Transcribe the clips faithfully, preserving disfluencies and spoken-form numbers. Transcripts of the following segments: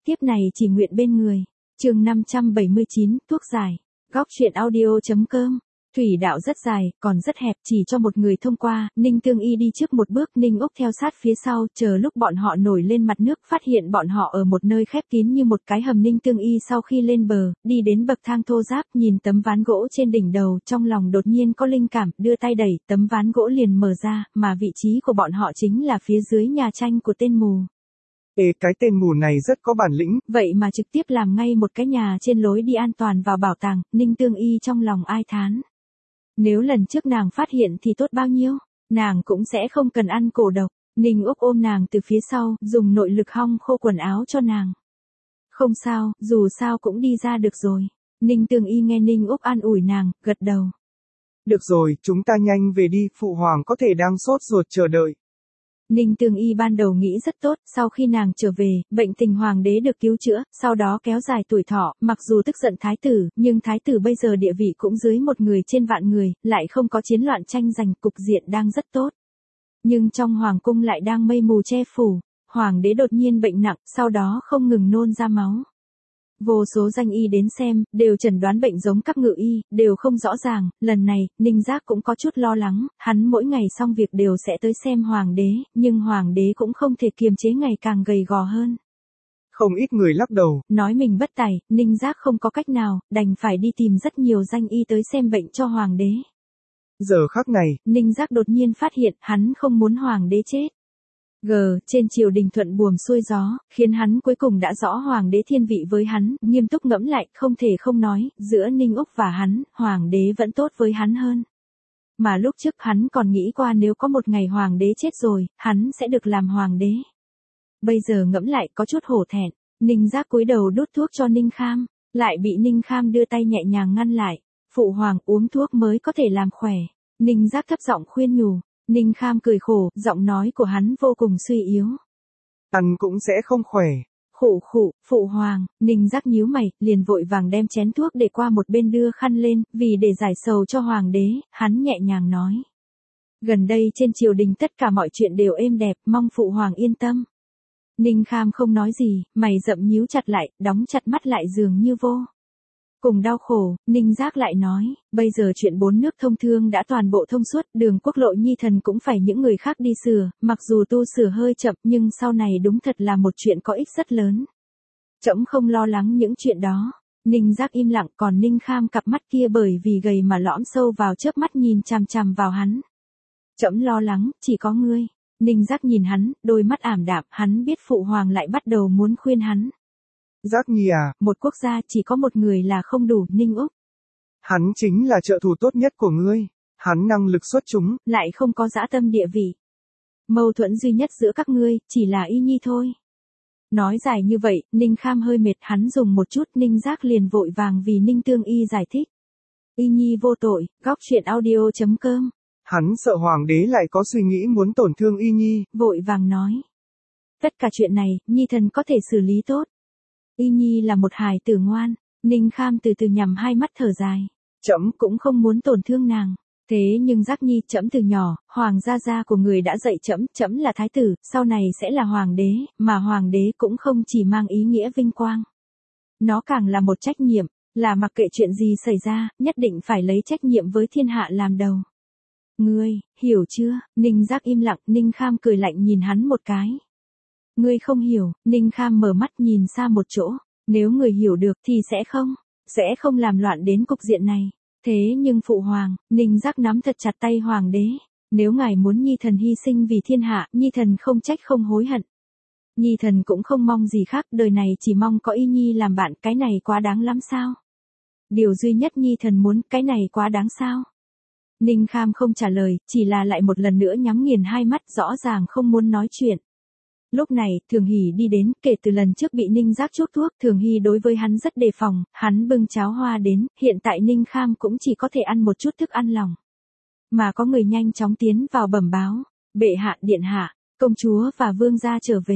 tiếp này chỉ nguyện bên người. Chương năm trăm bảy mươi chín, thuốc giải. Góc truyện audio chấm com. Thủy đạo rất dài, còn rất hẹp, chỉ cho một người thông qua. Ninh Tương Y đi trước một bước, Ninh Úc theo sát phía sau, chờ lúc bọn họ nổi lên mặt nước, phát hiện bọn họ ở một nơi khép kín như một cái hầm. Ninh Tương Y sau khi lên bờ, đi đến bậc thang thô ráp, nhìn tấm ván gỗ trên đỉnh đầu, trong lòng đột nhiên có linh cảm, đưa tay đẩy, tấm ván gỗ liền mở ra, mà vị trí của bọn họ chính là phía dưới nhà tranh của tên mù. Ê, cái tên mù này rất có bản lĩnh. Vậy mà trực tiếp làm ngay một cái nhà trên lối đi an toàn vào bảo tàng. Ninh Tương Y trong lòng ai thán. Nếu lần trước nàng phát hiện thì tốt bao nhiêu, nàng cũng sẽ không cần ăn cổ độc. Ninh Úc ôm nàng từ phía sau, dùng nội lực hong khô quần áo cho nàng. Không sao, dù sao cũng đi ra được rồi. Ninh Tương Y nghe Ninh Úc an ủi nàng, gật đầu. Được rồi, chúng ta nhanh về đi, phụ hoàng có thể đang sốt ruột chờ đợi. Ninh Tương Y ban đầu nghĩ rất tốt, sau khi nàng trở về, bệnh tình hoàng đế được cứu chữa, sau đó kéo dài tuổi thọ, mặc dù tức giận thái tử, nhưng thái tử bây giờ địa vị cũng dưới một người trên vạn người, lại không có chiến loạn tranh giành, cục diện đang rất tốt. Nhưng trong hoàng cung lại đang mây mù che phủ, hoàng đế đột nhiên bệnh nặng, sau đó không ngừng nôn ra máu. Vô số danh y đến xem, đều chẩn đoán bệnh giống các ngự y, đều không rõ ràng. Lần này, Ninh Giác cũng có chút lo lắng, hắn mỗi ngày xong việc đều sẽ tới xem hoàng đế, nhưng hoàng đế cũng không thể kiềm chế ngày càng gầy gò hơn. Không ít người lắc đầu, nói mình bất tài, Ninh Giác không có cách nào, đành phải đi tìm rất nhiều danh y tới xem bệnh cho hoàng đế. Giờ khắc này, Ninh Giác đột nhiên phát hiện, hắn không muốn hoàng đế chết. G, trên triều đình thuận buồm xuôi gió, khiến hắn cuối cùng đã rõ hoàng đế thiên vị với hắn, nghiêm túc ngẫm lại, không thể không nói, giữa Ninh Úc và hắn, hoàng đế vẫn tốt với hắn hơn. Mà lúc trước hắn còn nghĩ qua nếu có một ngày hoàng đế chết rồi, hắn sẽ được làm hoàng đế. Bây giờ ngẫm lại có chút hổ thẹn, Ninh Giác cúi đầu đút thuốc cho Ninh Kham, lại bị Ninh Kham đưa tay nhẹ nhàng ngăn lại. Phụ hoàng uống thuốc mới có thể làm khỏe. Ninh Giác thấp giọng khuyên nhủ. Ninh Kham cười khổ, giọng nói của hắn vô cùng suy yếu. Ăn cũng sẽ không khỏe. Khụ khụ, phụ hoàng, Ninh Giác nhíu mày, liền vội vàng đem chén thuốc để qua một bên đưa khăn lên, vì để giải sầu cho hoàng đế, hắn nhẹ nhàng nói. Gần đây trên triều đình tất cả mọi chuyện đều êm đẹp, mong phụ hoàng yên tâm. Ninh Kham không nói gì, mày rậm nhíu chặt lại, đóng chặt mắt lại dường như vô cùng đau khổ. Ninh Giác lại nói, bây giờ chuyện bốn nước thông thương đã toàn bộ thông suốt, đường quốc lộ nhi thần cũng phải những người khác đi sửa, mặc dù tu sửa hơi chậm nhưng sau này đúng thật là một chuyện có ích rất lớn. Trẫm không lo lắng những chuyện đó. Ninh Giác im lặng, còn Ninh Kham cặp mắt kia bởi vì gầy mà lõm sâu vào, chớp mắt nhìn chằm chằm vào hắn. Trẫm lo lắng, chỉ có ngươi. Ninh Giác nhìn hắn, đôi mắt ảm đạm, hắn biết phụ hoàng lại bắt đầu muốn khuyên hắn. Giác Nhi à, một quốc gia chỉ có một người là không đủ, Ninh Úc. Hắn chính là trợ thủ tốt nhất của ngươi, hắn năng lực xuất chúng, lại không có dã tâm địa vị. Mâu thuẫn duy nhất giữa các ngươi, chỉ là Y Nhi thôi. Nói dài như vậy, Ninh Kham hơi mệt, hắn dùng một chút, Ninh Giác liền vội vàng vì Ninh Tương Y giải thích. Y Nhi vô tội, góc truyện audio chấm com. Hắn sợ hoàng đế lại có suy nghĩ muốn tổn thương Y Nhi, vội vàng nói. Tất cả chuyện này, Nhi thần có thể xử lý tốt. Y Nhi là một hài tử ngoan. Ninh Kham từ từ nhắm hai mắt thở dài. Trẫm cũng không muốn tổn thương nàng. Thế nhưng Giác Nhi, trẫm từ nhỏ, hoàng gia gia của người đã dạy trẫm, trẫm là thái tử, sau này sẽ là hoàng đế, mà hoàng đế cũng không chỉ mang ý nghĩa vinh quang. Nó càng là một trách nhiệm, là mặc kệ chuyện gì xảy ra, nhất định phải lấy trách nhiệm với thiên hạ làm đầu. Ngươi, hiểu chưa? Ninh Giác im lặng, Ninh Kham cười lạnh nhìn hắn một cái. Ngươi không hiểu. Ninh Kham mở mắt nhìn xa một chỗ. Nếu người hiểu được thì sẽ không, sẽ không làm loạn đến cục diện này. Thế nhưng phụ hoàng, Ninh Giác nắm thật chặt tay hoàng đế. Nếu ngài muốn Nhi thần hy sinh vì thiên hạ, Nhi thần không trách không hối hận. Nhi thần cũng không mong gì khác, đời này chỉ mong có Y Nhi làm bạn, cái này quá đáng lắm sao? Điều duy nhất Nhi thần muốn, cái này quá đáng sao? Ninh Kham không trả lời, chỉ là lại một lần nữa nhắm nghiền hai mắt, rõ ràng không muốn nói chuyện. Lúc này, Thường Hỷ đi đến, kể từ lần trước bị Ninh Giác chuốc thuốc, Thường Hy đối với hắn rất đề phòng, hắn bưng cháo hoa đến, hiện tại Ninh Kham cũng chỉ có thể ăn một chút thức ăn lòng. Mà có người nhanh chóng tiến vào bẩm báo, bệ hạ điện hạ, công chúa và vương gia trở về.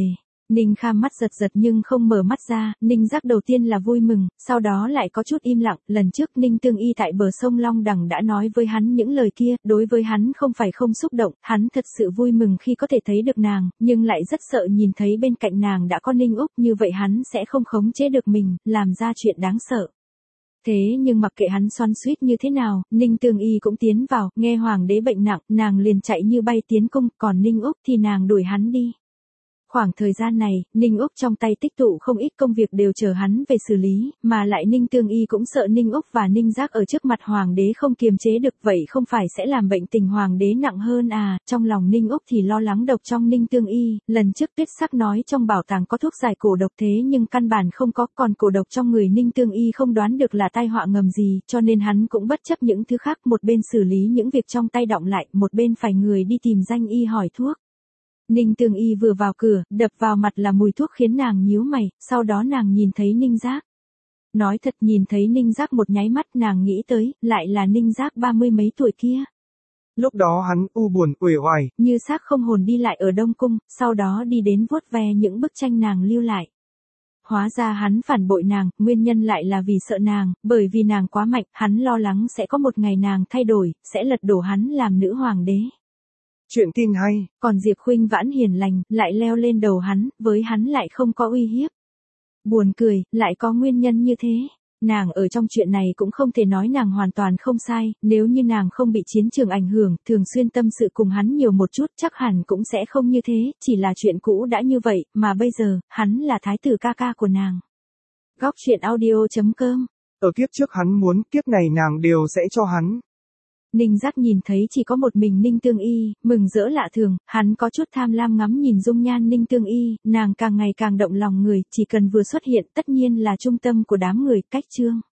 Ninh Kham mắt giật giật nhưng không mở mắt ra, Ninh Giác đầu tiên là vui mừng, sau đó lại có chút im lặng, lần trước Ninh Tương Y tại bờ sông Long Đằng đã nói với hắn những lời kia, đối với hắn không phải không xúc động, hắn thật sự vui mừng khi có thể thấy được nàng, nhưng lại rất sợ nhìn thấy bên cạnh nàng đã có Ninh Úc, như vậy hắn sẽ không khống chế được mình, làm ra chuyện đáng sợ. Thế nhưng mặc kệ hắn xoắn xuýt như thế nào, Ninh Tương Y cũng tiến vào, nghe hoàng đế bệnh nặng, nàng liền chạy như bay tiến cung, còn Ninh Úc thì nàng đuổi hắn đi. Khoảng thời gian này, Ninh Úc trong tay tích tụ không ít công việc đều chờ hắn về xử lý, mà lại Ninh Tương Y cũng sợ Ninh Úc và Ninh Giác ở trước mặt hoàng đế không kiềm chế được, vậy không phải sẽ làm bệnh tình hoàng đế nặng hơn à, trong lòng Ninh Úc thì lo lắng độc trong Ninh Tương Y, lần trước Tuyết Sắc nói trong bảo tàng có thuốc giải cổ độc thế nhưng căn bản không có, còn cổ độc trong người Ninh Tương Y không đoán được là tai họa ngầm gì, cho nên hắn cũng bất chấp những thứ khác, một bên xử lý những việc trong tay đọng lại, một bên phải người đi tìm danh y hỏi thuốc. Ninh Tương Y vừa vào cửa, đập vào mặt là mùi thuốc khiến nàng nhíu mày, sau đó nàng nhìn thấy Ninh Giác. Nói thật, nhìn thấy Ninh Giác một nháy mắt nàng nghĩ tới, lại là Ninh Giác ba mươi mấy tuổi kia. Lúc đó hắn u buồn, uể oải, như xác không hồn đi lại ở Đông Cung, sau đó đi đến vuốt ve những bức tranh nàng lưu lại. Hóa ra hắn phản bội nàng, nguyên nhân lại là vì sợ nàng, bởi vì nàng quá mạnh, hắn lo lắng sẽ có một ngày nàng thay đổi, sẽ lật đổ hắn làm nữ hoàng đế. Chuyện tin hay, còn Diệp Khuynh Vãn hiền lành, lại leo lên đầu hắn, với hắn lại không có uy hiếp. Buồn cười, lại có nguyên nhân như thế. Nàng ở trong chuyện này cũng không thể nói nàng hoàn toàn không sai, nếu như nàng không bị chiến trường ảnh hưởng, thường xuyên tâm sự cùng hắn nhiều một chút chắc hẳn cũng sẽ không như thế, chỉ là chuyện cũ đã như vậy, mà bây giờ, hắn là thái tử ca ca của nàng. Góc truyện audio chấm com. Ở kiếp trước hắn muốn, kiếp này nàng đều sẽ cho hắn. Ninh Giác nhìn thấy chỉ có một mình Ninh Tương Y, mừng rỡ lạ thường, hắn có chút tham lam ngắm nhìn dung nhan Ninh Tương Y, nàng càng ngày càng động lòng người, chỉ cần vừa xuất hiện tất nhiên là trung tâm của đám người, cách chương.